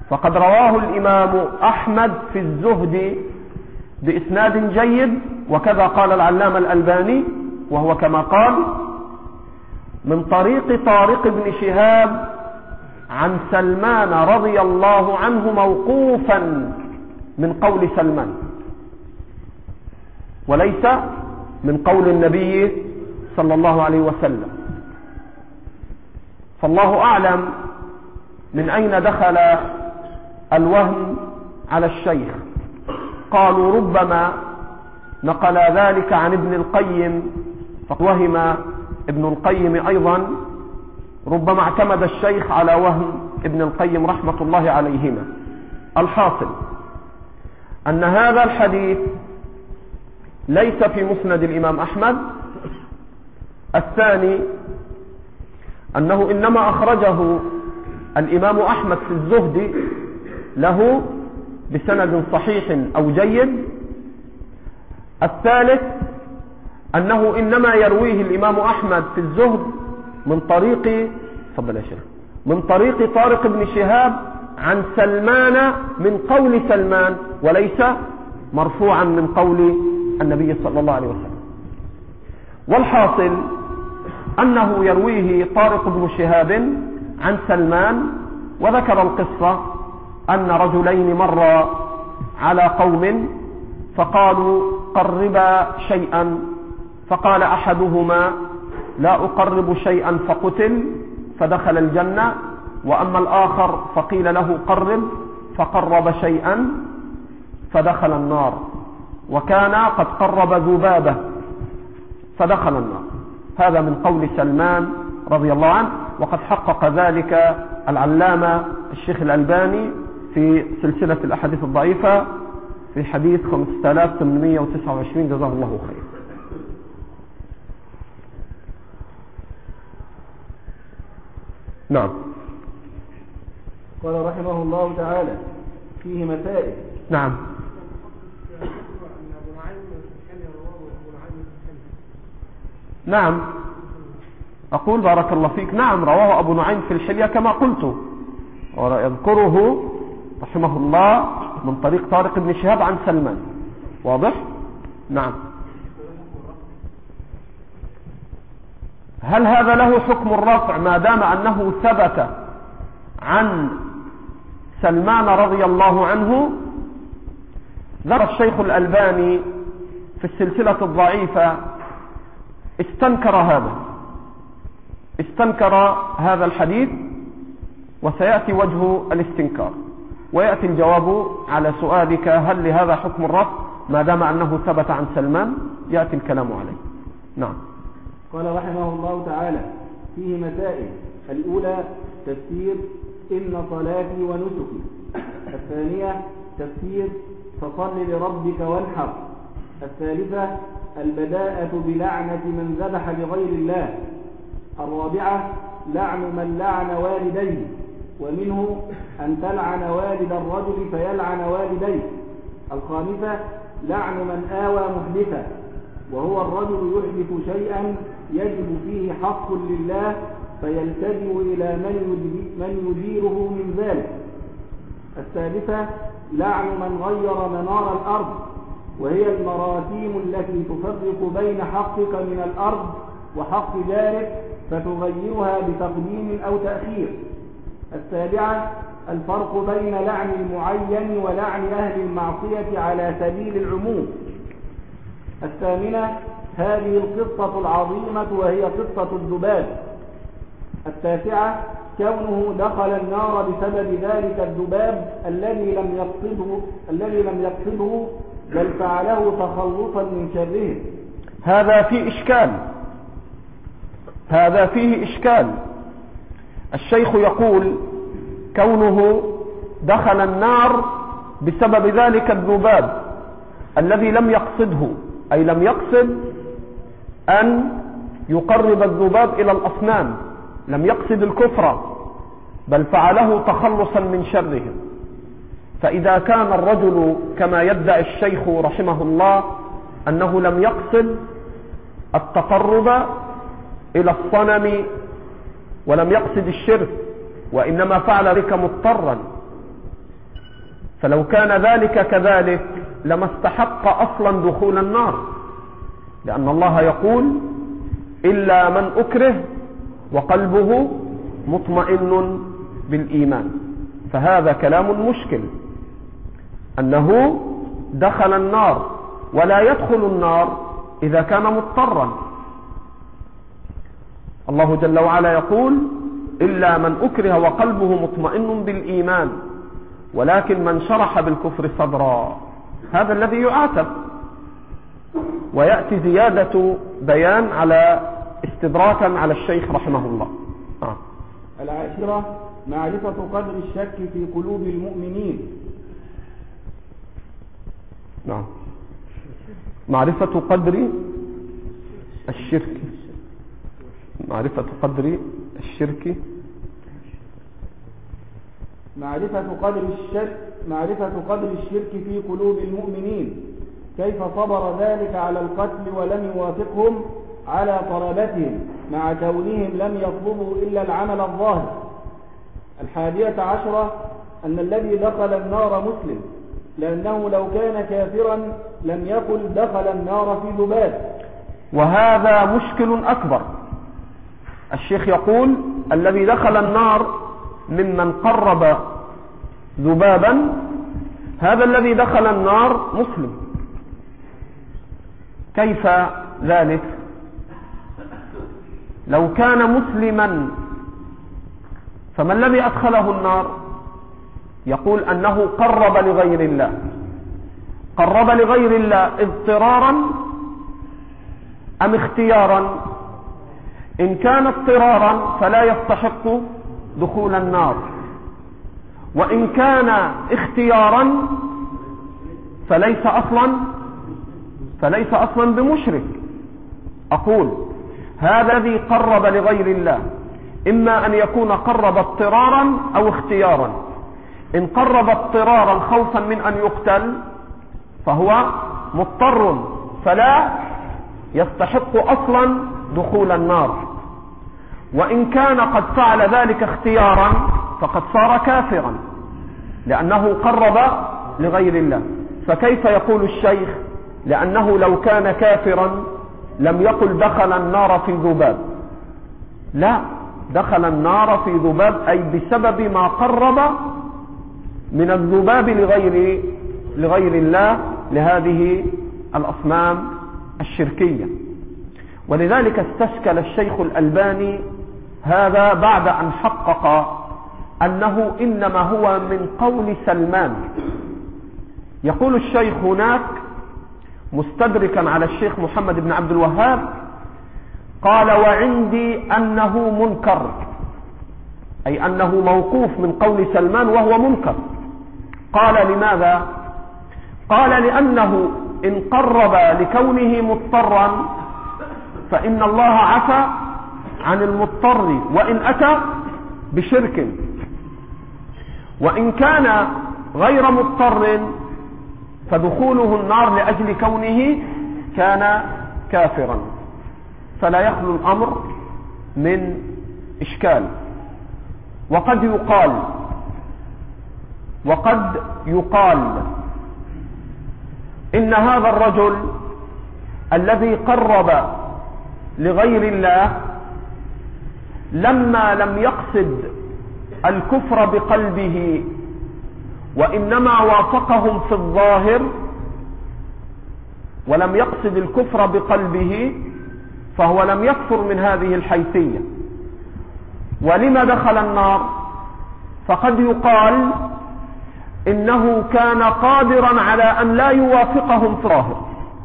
فقد رواه الإمام أحمد في الزهد بإسناد جيد، وكذا قال العلامة الألباني، وهو كما قال من طريق طارق بن شهاب عن سلمان رضي الله عنه موقوفا من قول سلمان، وليس من قول النبي صلى الله عليه وسلم. فالله أعلم من أين دخل الوهم على الشيخ. قالوا ربما نقل ذلك عن ابن القيم، فوهم ابن القيم أيضا، ربما اعتمد الشيخ على وهم ابن القيم رحمة الله عليهما. الحاصل أن هذا الحديث ليس في مسند الإمام أحمد. الثاني أنه إنما أخرجه الإمام أحمد في الزهد له بسند صحيح أو جيد. الثالث أنه إنما يرويه الإمام أحمد في الزهد من طريق فضل يا شيخ من طريق طارق بن شهاب عن سلمان من قول سلمان، وليس مرفوعا من قول النبي صلى الله عليه وسلم. والحاصل أنه يرويه طارق بن شهاب عن سلمان، وذكر القصة أن رجلين مر على قوم فقالوا قربا شيئا، فقال أحدهما لا أقرب شيئا فقتل فدخل الجنة، وأما الآخر فقيل له قرب فقرب شيئا فدخل النار، وكان قد قرب ذبابة فدخل النار. هذا من قول سلمان رضي الله عنه، وقد حقق ذلك العلامة الشيخ الألباني في سلسلة الأحاديث الضعيفة في حديث خمسة آلاف وثمانمائة وتسعة وعشرين، جزاه الله خير. نعم. قال رحمه الله تعالى فيه مسائل. نعم. نعم أقول بارك الله فيك، نعم رواه أبو نعيم في الحلية كما قلت، ويذكره رحمه الله من طريق طارق بن شهاب عن سلمان. واضح؟ نعم. هل هذا له حكم الرفع ما دام أنه ثبت عن سلمان رضي الله عنه؟ ذكر الشيخ الألباني في السلسلة الضعيفة استنكر هذا استنكر هذا الحديث، وسيأتي وجه الاستنكار، ويأتي الجواب على سؤالك هل لهذا حكم الرفع ما دام أنه ثبت عن سلمان، يأتي الكلام عليه. نعم. قال رحمه الله تعالى فيه مسائل. الأولى تفسير إن صلاتي ونسكي. الثانية تفسير فصل لربك وانحر. الثالثة البداءة بلعنة من ذبح لغير الله. الرابعة لعن من لعن والديه، ومنه أن تلعن والد الرجل فيلعن والديه. الخامسة لعن من آوى محدثا، وهو الرجل يحدث شيئا يجب فيه حق لله فيلتجئ إلى من يجيره من ذلك. السادسة لعن من غير منار الأرض، وهي المراسيم التي تفرق بين حقك من الأرض وحق جارك فتغيرها بتقديم أو تأخير. السابعة الفرق بين لعن المعين ولعن أهل المعصية على سبيل العموم. الثامنة هذه القصة العظيمة وهي قصة الذباب. التاسعة كونه دخل النار بسبب ذلك الذباب الذي لم يقصده الذي لم يقصده بل فعله تخلصا من شره. هذا فيه إشكال هذا فيه إشكال الشيخ يقول كونه دخل النار بسبب ذلك الذباب الذي لم يقصده، أي لم يقصد أن يقرب الذباب إلى الأصنام، لم يقصد الكفر، بل فعله تخلصا من شره. فإذا كان الرجل كما يدعي الشيخ رحمه الله أنه لم يقصد التقرب إلى الصنم ولم يقصد الشرك، وإنما فعل ذلك مضطرا فلو كان ذلك كذلك لما استحق أصلا دخول النار، لأن الله يقول إلا من أكره وقلبه مطمئن بالإيمان. فهذا كلام مشكل، أنه دخل النار ولا يدخل النار إذا كان مضطرا. الله جل وعلا يقول إلا من أكره وقلبه مطمئن بالإيمان ولكن من شرح بالكفر صدرا، هذا الذي يعاتب. ويأتي زيادة بيان على استدراكا على الشيخ رحمه الله. آه. العاشرة معرفة قدر الشك في قلوب المؤمنين. نعم. معرفة قدر الشرك، معرفة قدر الشرك معرفة قدر الشرك معرفة قدر الشرك في قلوب المؤمنين، كيف صبر ذلك على القتل ولم يوافقهم على طلبتهم مع كونهم لم يطلبوا إلا العمل الظاهر. الحادية عشرة أن الذي دخل النار مسلم، لأنه لو كان كافرا لم يقل دخل النار في ذباب. وهذا مشكل أكبر. الشيخ يقول الذي دخل النار ممن قرب ذبابا، هذا الذي دخل النار مسلم. كيف ذلك؟ لو كان مسلما فما الذي أدخله النار؟ يقول أنه قرب لغير الله. قرب لغير الله اضطرارا أم اختيارا؟ إن كان اضطرارا فلا يستحق دخول النار، وإن كان اختيارا فليس أصلا فليس أصلا بمشرك. أقول هذا الذي قرب لغير الله إما أن يكون قرب اضطرارا أو اختيارا. إن قرب اضطرارا خوفا من أن يقتل فهو مضطر فلا يستحق أصلا دخول النار، وإن كان قد فعل ذلك اختيارا فقد صار كافرا لأنه قرب لغير الله. فكيف يقول الشيخ لأنه لو كان كافرا لم يقل دخل النار في ذباب؟ لا، دخل النار في ذباب أي بسبب ما قرب من الذباب لغير لغير الله لهذه الأصنام الشركية. ولذلك استشكل الشيخ الألباني هذا بعد أن حقق أنه إنما هو من قول سلمان. يقول الشيخ هناك مستدركا على الشيخ محمد بن عبد الوهاب، قال وعندي أنه منكر، أي أنه موقوف من قول سلمان وهو منكر. قال لماذا؟ قال لأنه إن قرب لكونه مضطرا فإن الله عفى عن المضطر وإن أتى بشرك، وإن كان غير مضطر فدخوله النار لأجل كونه كان كافرا، فلا يخلو الأمر من إشكال. وقد يقال وقد يقال إن هذا الرجل الذي قرب لغير الله لما لم يقصد الكفر بقلبه وإنما وافقهم في الظاهر ولم يقصد الكفر بقلبه فهو لم يكفر من هذه الحيثية. ولما دخل النار؟ فقد يقال إنه كان قادرا على أن لا يوافقهم في الظاهر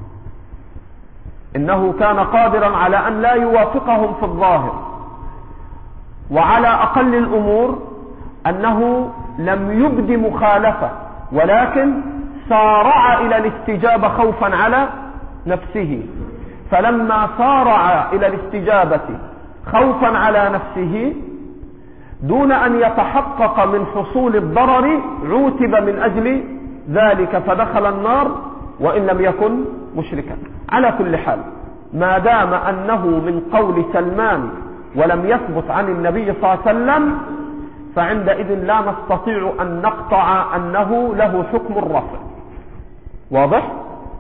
إنه كان قادرا على أن لا يوافقهم في الظاهر وعلى أقل الأمور أنه لم يبد مخالفة، ولكن سارع إلى الاستجابة خوفا على نفسه. فلما سارع إلى الاستجابة خوفا على نفسه دون أن يتحقق من حصول الضرر عوتب من أجل ذلك فدخل النار وإن لم يكن مشركا. على كل حال ما دام أنه من قول سلمان ولم يثبت عن النبي صلى الله عليه وسلم فعندئذ لا نستطيع أن نقطع أنه له حكم الرفع. واضح؟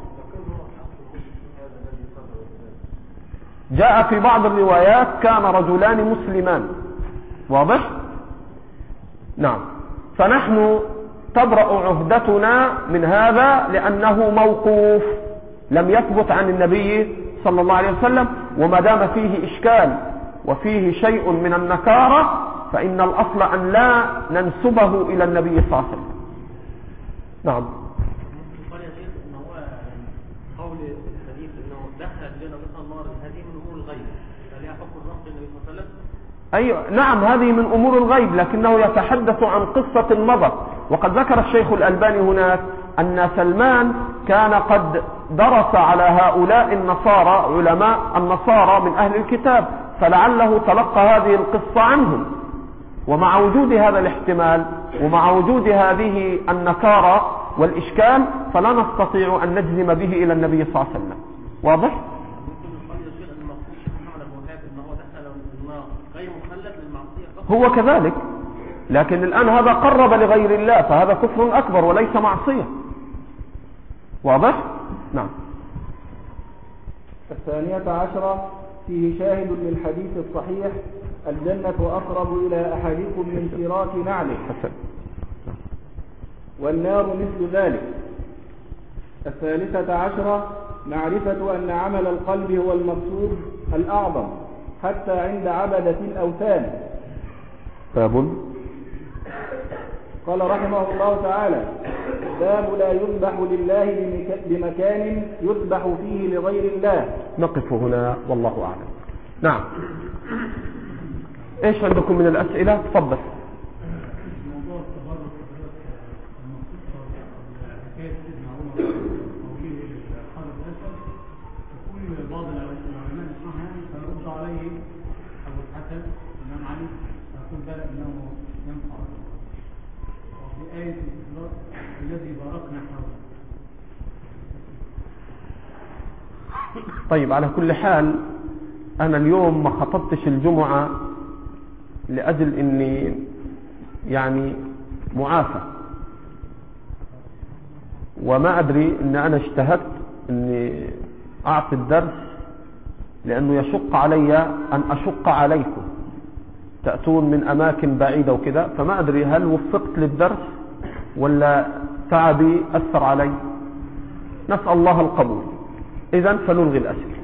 جاء في بعض الروايات كان رجلان مسلمان. واضح؟ نعم. فنحن تبرأ عهدتنا من هذا لأنه موقوف لم يثبت عن النبي صلى الله عليه وسلم، وما دام فيه إشكال وفيه شيء من النكارة فإن الأصل أن لا ننسبه إلى النبي صلى الله عليه وسلم. نعم. قال يا شيخ إن هو قول الحديث إنه دخل الجنة مثل النار، هذه من أمور الغيب، فهل يحكم الرفض النبي صلى الله عليه وسلم؟ أيوة نعم، هذه من أمور الغيب، لكنه يتحدث عن قصة مضت. وقد ذكر الشيخ الألباني هناك أن سلمان كان قد درس على هؤلاء النصارى، علماء النصارى من أهل الكتاب، فلعله تلقى هذه القصة عنهم. ومع وجود هذا الاحتمال ومع وجود هذه النكارة والإشكال فلا نستطيع أن نجزم به إلى النبي صلى الله عليه وسلم. واضح؟ هو كذلك، لكن الآن هذا قرب لغير الله فهذا كفر أكبر وليس معصية. واضح؟ نعم. الثانية عشرة فيه شاهد للحديث الصحيح: الجنة أقرب إلى أحدكم من شراك نعله، والنار مثل ذلك. الثالثة عشرة معرفة أن عمل القلب هو المقصود الأعظم حتى عند عبدة الأوثان. باب. قال رحمه الله تعالى: باب لا يذبح لله بمكان يذبح فيه لغير الله. نقف هنا والله أعلم. نعم. ايش عندكم من الأسئلة؟ تفضل. موضوع التبرك حكاية سيدنا عمر وقوله الحجر الأسود، يقول بعض العلماء اسمها فيرد عليه أبو الحسن الإمام علي يقول بلى أنه ينفع. وفي آية الإطلاق الذي باركنا حوله. طيب، على كل حال أنا اليوم ما خطبتش الجمعة لأجل إني يعني معافى، وما أدري إن أنا اجتهدت إني أعطي الدرس لأنه يشق علي أن أشق عليكم، تأتون من أماكن بعيدة وكذا، فما أدري هل وفقت للدرس ولا تعبي أثر علي. نسأل الله القبول. إذن فنلغي الأسئلة.